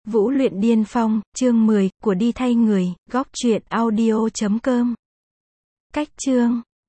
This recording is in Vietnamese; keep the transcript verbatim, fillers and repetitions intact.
Vũ luyện điên phong, chương mười, của đi thay người, góc truyện audio chấm com. Cách chương